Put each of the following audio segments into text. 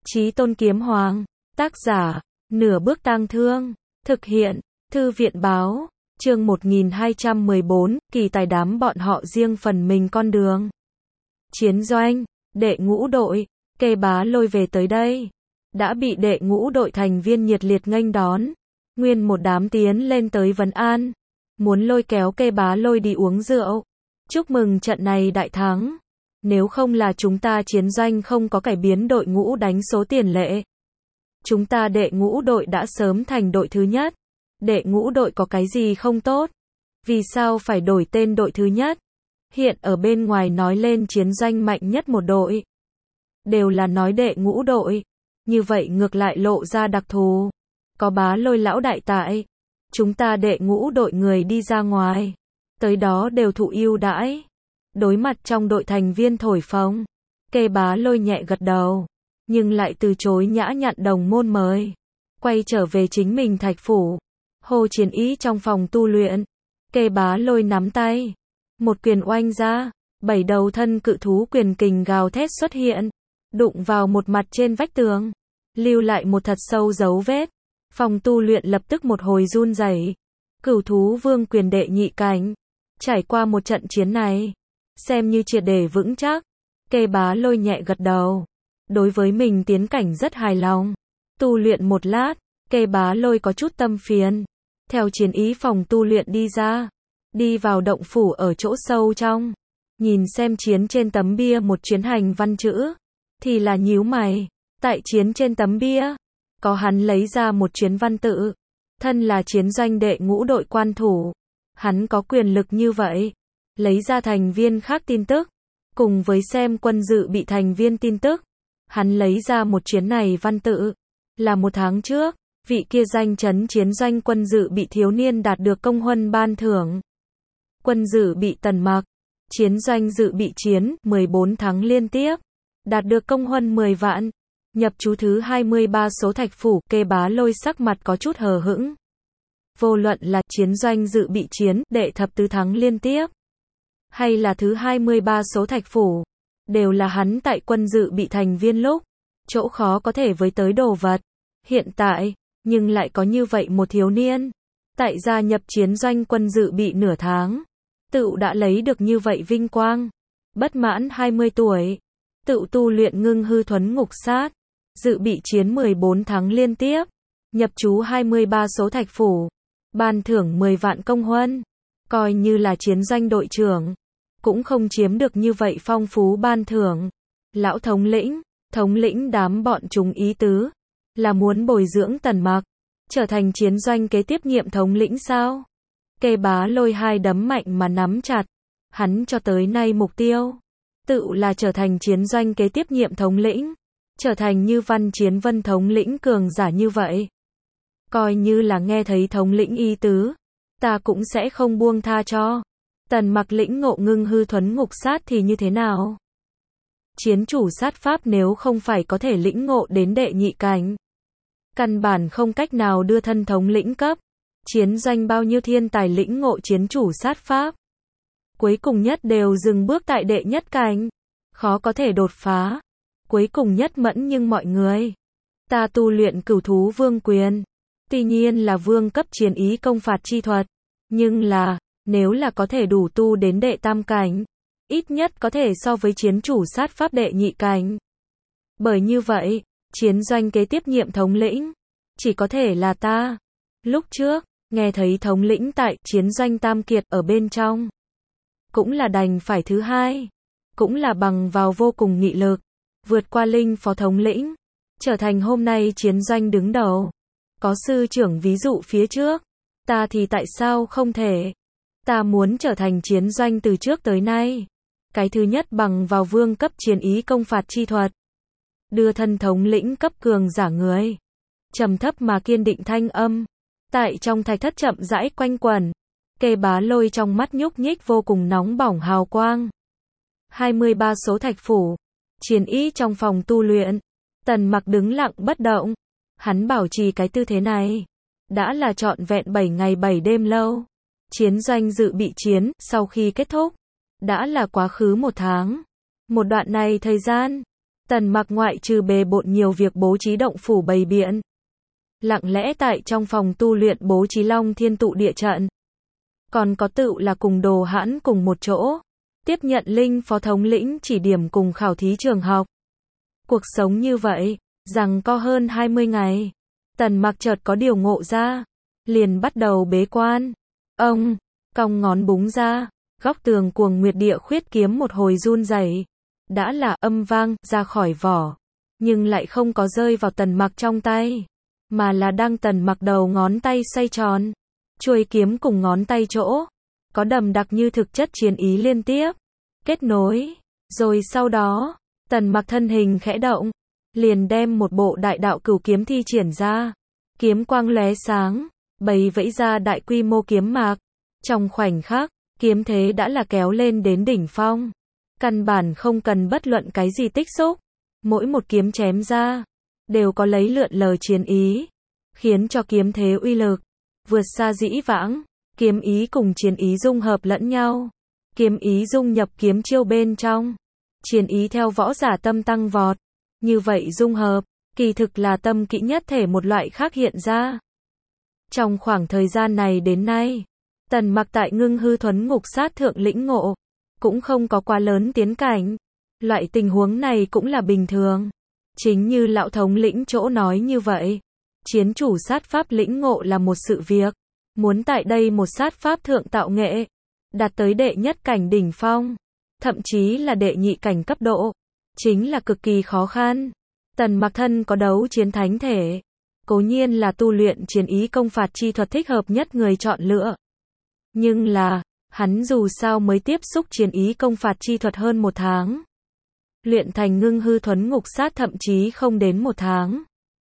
Chí Tôn Kiếm Hoàng. Tác giả, Nửa Bước Tang Thương. Thực hiện, Thư viện báo. Chương 1214, kỳ tài đám bọn họ riêng phần mình con đường. Chiến doanh, đệ ngũ đội, Kê Bá Lôi về tới đây. Đã bị đệ ngũ đội thành viên nhiệt liệt nghênh đón. Nguyên một đám tiến lên tới vấn an. Muốn lôi kéo Kê Bá Lôi đi uống rượu. Chúc mừng trận này đại thắng. Nếu không là chúng ta chiến doanh không có cải biến đội ngũ đánh số tiền lệ. Chúng ta đệ ngũ đội đã sớm thành đội thứ nhất. Đệ ngũ đội có cái gì không tốt? Vì sao phải đổi tên đội thứ nhất? Hiện ở bên ngoài nói lên chiến doanh mạnh nhất một đội. Đều là nói đệ ngũ đội. Như vậy ngược lại lộ ra đặc thù. Có Bá Lôi lão đại tại. Chúng ta đệ ngũ đội người đi ra ngoài. Tới đó đều thụ ưu đãi. Đối mặt trong đội thành viên thổi phồng. Kê Bá Lôi nhẹ gật đầu. Nhưng lại từ chối nhã nhặn đồng môn mời. Quay trở về chính mình thạch phủ. Hồ Chiến Ý trong phòng tu luyện. Kê Bá Lôi nắm tay. Một quyền oanh ra. 7 đầu thân cự thú quyền kình gào thét xuất hiện. Đụng vào một mặt trên vách tường. Lưu lại một thật sâu dấu vết. Phòng tu luyện lập tức một hồi run rẩy. Cửu thú vương quyền đệ nhị cảnh. Trải qua một trận chiến này. Xem như triệt để vững chắc. Kê Bá Lôi nhẹ gật đầu. Đối với mình tiến cảnh rất hài lòng. Tu luyện một lát. Kê Bá Lôi có chút tâm phiền. Theo Chiến Ý phòng tu luyện đi ra. Đi vào động phủ ở chỗ sâu trong. Nhìn xem chiến trên tấm bia một chuyến hành văn chữ. Thì là nhíu mày. Tại chiến trên tấm bia. Có hắn lấy ra một chuyến văn tự. Thân là chiến doanh đệ ngũ đội quan thủ. Hắn có quyền lực như vậy. Lấy ra thành viên khác tin tức. Cùng với xem quân dự bị thành viên tin tức. Hắn lấy ra một chuyến này văn tự. Là một tháng trước. Vị kia danh chấn chiến doanh quân dự bị thiếu niên đạt được công huân ban thưởng. Quân dự bị Tần Mặc. Chiến doanh dự bị chiến 14 tháng liên tiếp. Đạt được công huân 10 vạn. Nhập chú thứ 23 số thạch phủ. Kê Bá Lôi sắc mặt có chút hờ hững. Vô luận là chiến doanh dự bị chiến đệ thập tứ tháng liên tiếp. Hay là thứ 23 số thạch phủ. Đều là hắn tại quân dự bị thành viên lúc. Chỗ khó có thể với tới đồ vật. Hiện tại, nhưng lại có như vậy một thiếu niên. Tại gia nhập chiến doanh quân dự bị nửa tháng. Tự đã lấy được như vậy vinh quang. Bất mãn 20 tuổi. Tự tu luyện ngưng hư thuấn ngục sát. Dự bị chiến 14 tháng liên tiếp. Nhập chú 23 số thạch phủ. Ban thưởng 10 vạn công huân. Coi như là chiến doanh đội trưởng. Cũng không chiếm được như vậy phong phú ban thưởng. Lão thống lĩnh đám bọn chúng ý tứ. Là muốn bồi dưỡng Tần Mặc. Trở thành chiến doanh kế tiếp nhiệm thống lĩnh sao? Kê Bá Lôi hai đấm mạnh mà nắm chặt. Hắn cho tới nay mục tiêu. Tự là trở thành chiến doanh kế tiếp nhiệm thống lĩnh. Trở thành như Văn Chiến Vân thống lĩnh cường giả như vậy. Coi như là nghe thấy thống lĩnh ý tứ. Ta cũng sẽ không buông tha cho. Tần Mặc lĩnh ngộ ngưng hư thuấn ngục sát thì như thế nào? Chiến chủ sát pháp nếu không phải có thể lĩnh ngộ đến đệ nhị cảnh. Căn bản không cách nào đưa thân thống lĩnh cấp. Chiến doanh bao nhiêu thiên tài lĩnh ngộ chiến chủ sát pháp. Cuối cùng nhất đều dừng bước tại đệ nhất cảnh. Khó có thể đột phá. Cuối cùng nhất mẫn nhưng mọi người. Ta tu luyện cửu thú vương quyền. Tuy nhiên là vương cấp chiến ý công phạt chi thuật. Nhưng là, nếu là có thể đủ tu đến đệ tam cảnh. Ít nhất có thể so với chiến chủ sát pháp đệ nhị cảnh. Bởi như vậy, chiến doanh kế tiếp nhiệm thống lĩnh. Chỉ có thể là ta. Lúc trước, nghe thấy thống lĩnh tại chiến doanh tam kiệt ở bên trong. Cũng là đành phải thứ hai. Cũng là bằng vào vô cùng nghị lực. Vượt qua linh phó thống lĩnh. Trở thành hôm nay chiến doanh đứng đầu. Có sư trưởng ví dụ phía trước. Ta thì tại sao không thể? Ta muốn trở thành chiến doanh từ trước tới nay. Cái thứ nhất bằng vào vương cấp chiến ý công phạt chi thuật. Đưa thân thống lĩnh cấp cường giả người. Trầm thấp mà kiên định thanh âm. Tại trong thạch thất chậm rãi quanh quẩn. Kê Bá Lôi trong mắt nhúc nhích vô cùng nóng bỏng hào quang. 23 số thạch phủ. Chiến ý trong phòng tu luyện. Tần Mặc đứng lặng bất động. Hắn bảo trì cái tư thế này. Đã là trọn vẹn 7 ngày 7 đêm lâu. Chiến doanh dự bị chiến, sau khi kết thúc. Đã là quá khứ một tháng. Một đoạn này thời gian. Tần Mặc ngoại trừ bề bộn nhiều việc bố trí động phủ bày biện, lặng lẽ tại trong phòng tu luyện bố trí Long Thiên tụ địa trận, còn có tựu là cùng Đồ Hãn cùng một chỗ, tiếp nhận Linh phó thống lĩnh chỉ điểm cùng khảo thí trường học. Cuộc sống như vậy, rằng có hơn 20 ngày, Tần Mặc chợt có điều ngộ ra, liền bắt đầu bế quan. Ông cong ngón búng ra, góc tường Cuồng Nguyệt Địa Khuyết kiếm một hồi run rẩy, đã là âm vang ra khỏi vỏ, nhưng lại không có rơi vào Tần Mặc trong tay, mà là đang Tần Mặc đầu ngón tay xoay tròn, chuôi kiếm cùng ngón tay chỗ, có đậm đặc như thực chất chiến ý liên tiếp kết nối, rồi sau đó, Tần Mặc thân hình khẽ động, liền đem một bộ đại đạo cửu kiếm thi triển ra, kiếm quang lóe sáng, bày vẫy ra đại quy mô kiếm mạc, trong khoảnh khắc, kiếm thế đã là kéo lên đến đỉnh phong, căn bản không cần bất luận cái gì tích xúc, mỗi một kiếm chém ra, đều có lấy lượn lờ chiến ý, khiến cho kiếm thế uy lực vượt xa dĩ vãng, kiếm ý cùng chiến ý dung hợp lẫn nhau, kiếm ý dung nhập kiếm chiêu bên trong, chiến ý theo võ giả tâm tăng vọt, như vậy dung hợp, kỳ thực là tâm kỹ nhất thể một loại khác hiện ra. Trong khoảng thời gian này đến nay, Tần Mặc tại Ngưng Hư Thuấn Ngục Sát thượng lĩnh ngộ, cũng không có quá lớn tiến cảnh, loại tình huống này cũng là bình thường. Chính như lão thống lĩnh chỗ nói như vậy, chiến chủ sát pháp lĩnh ngộ là một sự việc, muốn tại đây một sát pháp thượng tạo nghệ, đạt tới đệ nhất cảnh đỉnh phong, thậm chí là đệ nhị cảnh cấp độ, chính là cực kỳ khó khăn. Tần Mặc thân có đấu chiến thánh thể, cố nhiên là tu luyện chiến ý công phạt chi thuật thích hợp nhất người chọn lựa. Nhưng là, hắn dù sao mới tiếp xúc chiến ý công phạt chi thuật hơn 1 tháng. Luyện thành Ngưng Hư Thuấn Ngục Sát thậm chí không đến 1 tháng.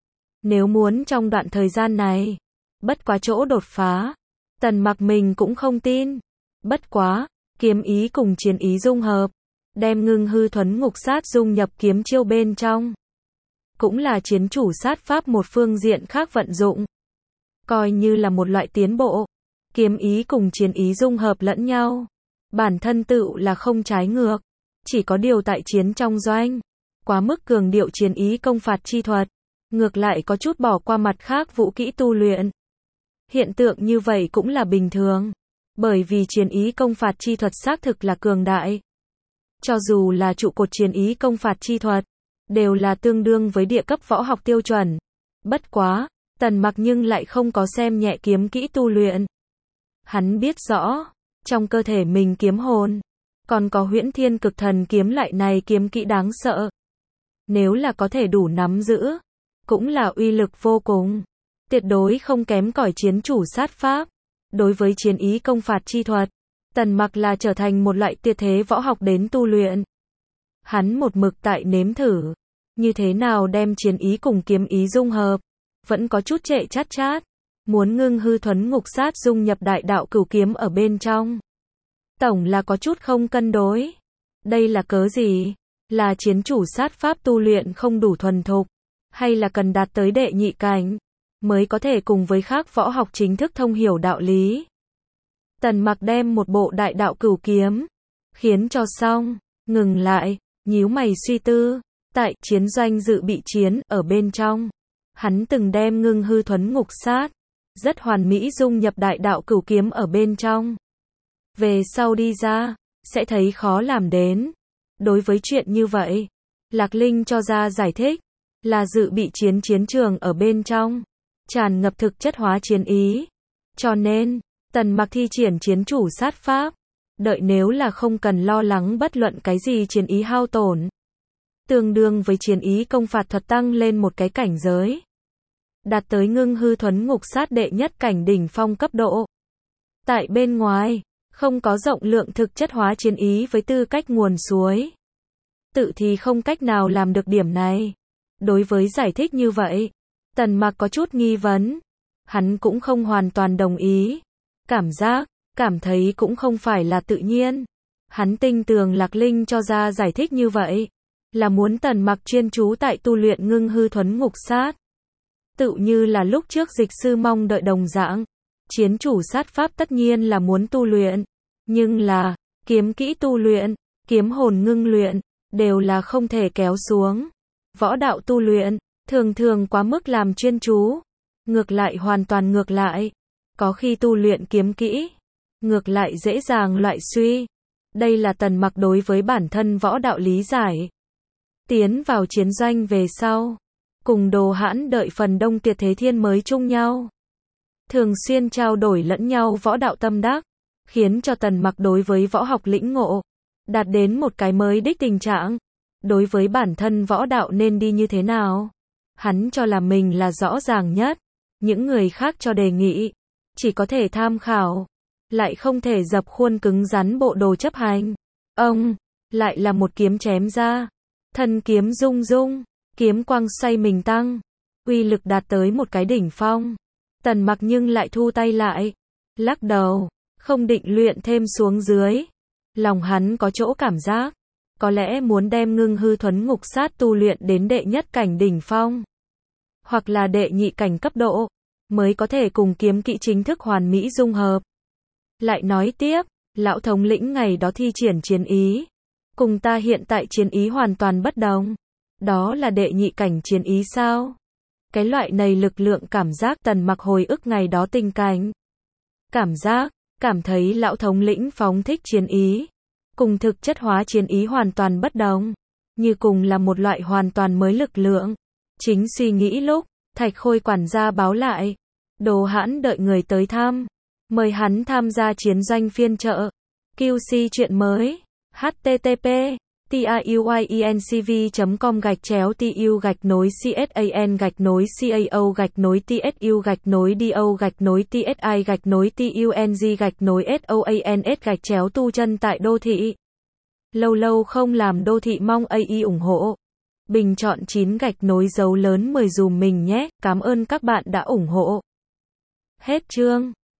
Nếu muốn trong đoạn thời gian này, bất quá chỗ đột phá, Tần Mặc mình cũng không tin. Bất quá, kiếm ý cùng chiến ý dung hợp, đem Ngưng Hư Thuấn Ngục Sát dung nhập kiếm chiêu bên trong, cũng là chiến chủ sát pháp một phương diện khác vận dụng, coi như là một loại tiến bộ. Kiếm ý cùng chiến ý dung hợp lẫn nhau, bản thân tựu là không trái ngược, chỉ có điều tại chiến trong doanh, quá mức cường điệu chiến ý công phạt chi thuật, ngược lại có chút bỏ qua mặt khác vũ kỹ tu luyện. Hiện tượng như vậy cũng là bình thường, bởi vì chiến ý công phạt chi thuật xác thực là cường đại. Cho dù là trụ cột chiến ý công phạt chi thuật, đều là tương đương với địa cấp võ học tiêu chuẩn. Bất quá, Tần Mặc nhưng lại không có xem nhẹ kiếm kỹ tu luyện. Hắn biết rõ, trong cơ thể mình kiếm hồn, còn có Huyễn Thiên Cực Thần kiếm loại này kiếm kỹ đáng sợ. Nếu là có thể đủ nắm giữ, cũng là uy lực vô cùng, tuyệt đối không kém cỏi chiến chủ sát pháp. Đối với chiến ý công phạt chi thuật, Tần Mặc là trở thành một loại tuyệt thế võ học đến tu luyện. Hắn một mực tại nếm thử, như thế nào đem chiến ý cùng kiếm ý dung hợp, vẫn có chút trệ chát chát. Muốn Ngưng Hư Thuấn Ngục Sát dung nhập đại đạo cửu kiếm ở bên trong, tổng là có chút không cân đối. Đây là cớ gì? Là chiến chủ sát pháp tu luyện không đủ thuần thục, hay là cần đạt tới đệ nhị cảnh, mới có thể cùng với khác võ học chính thức thông hiểu đạo lý? Tần Mặc đem một bộ đại đạo cửu kiếm, khiến cho xong, ngừng lại, nhíu mày suy tư, tại chiến doanh dự bị chiến ở bên trong, hắn từng đem Ngưng Hư Thuấn Ngục Sát rất hoàn mỹ dung nhập đại đạo cửu kiếm ở bên trong. Về sau đi ra, sẽ thấy khó làm đến. Đối với chuyện như vậy, Lạc Linh cho ra giải thích, là dự bị chiến chiến trường ở bên trong, tràn ngập thực chất hóa chiến ý. Cho nên, Tần Mặc thi triển chiến chủ sát pháp, đợi nếu là không cần lo lắng bất luận cái gì chiến ý hao tổn. Tương đương với chiến ý công phạt thuật tăng lên một cái cảnh giới, đạt tới Ngưng Hư Thuấn Ngục Sát đệ nhất cảnh đỉnh phong cấp độ. Tại bên ngoài, không có rộng lượng thực chất hóa chiến ý với tư cách nguồn suối, tự thì không cách nào làm được điểm này. Đối với giải thích như vậy, Tần Mặc có chút nghi vấn, hắn cũng không hoàn toàn đồng ý, cảm thấy cũng không phải là tự nhiên. Hắn tin tưởng Lạc Linh cho ra giải thích như vậy, là muốn Tần Mặc chuyên chú tại tu luyện Ngưng Hư Thuấn Ngục Sát. Tự như là lúc trước Dịch sư mong đợi đồng dạng, chiến chủ sát pháp tất nhiên là muốn tu luyện, nhưng là, kiếm kỹ tu luyện, kiếm hồn ngưng luyện, đều là không thể kéo xuống. Võ đạo tu luyện, thường thường quá mức làm chuyên chú. Ngược lại hoàn toàn ngược lại. Có khi tu luyện kiếm kỹ, ngược lại dễ dàng loại suy. Đây là Tần Mặc đối với bản thân võ đạo lý giải. Tiến vào chiến doanh về sau, cùng Đồ Hãn đợi phần đông Tiệt Thế Thiên mới chung nhau. Thường xuyên trao đổi lẫn nhau võ đạo tâm đắc, khiến cho Tần Mặc đối với võ học lĩnh ngộ, đạt đến một cái mới đích tình trạng. Đối với bản thân võ đạo nên đi như thế nào, hắn cho là mình là rõ ràng nhất. Những người khác cho đề nghị, chỉ có thể tham khảo, lại không thể dập khuôn cứng rắn bộ đồ chấp hành. Ông, lại là một kiếm chém ra. Thân kiếm rung rung, kiếm quang xoay mình tăng, uy lực đạt tới một cái đỉnh phong. Tần Mặc nhưng lại thu tay lại, lắc đầu, không định luyện thêm xuống dưới. Lòng hắn có chỗ cảm giác, có lẽ muốn đem Ngưng Hư Thuấn Ngục Sát tu luyện đến đệ nhất cảnh đỉnh phong, hoặc là đệ nhị cảnh cấp độ, mới có thể cùng kiếm kỹ chính thức hoàn mỹ dung hợp. Lại nói tiếp, lão thống lĩnh ngày đó thi triển chiến ý, cùng ta hiện tại chiến ý hoàn toàn bất đồng. Đó là đệ nhị cảnh chiến ý sao? Cái loại này lực lượng cảm giác Tần Mặc hồi ức ngày đó tình cảnh. Cảm thấy lão thống lĩnh phóng thích chiến ý, cùng thực chất hóa chiến ý hoàn toàn bất đồng. Như cùng là một loại hoàn toàn mới lực lượng. Chính suy nghĩ lúc, Thạch Khôi quản gia báo lại. Đồ Hãn đợi người tới thăm, mời hắn tham gia chiến doanh phiên chợ. QC chuyện mới. http tuyuguai.cn/TU-TSAN-TSU-TSI-TUNG-TUNG tại đô thị. Lâu lâu không làm đô thị mong AI ủng hộ. Bình chọn 9 dấu lớn 10 dùm mình nhé. Cảm ơn các bạn đã ủng hộ. Hết chương.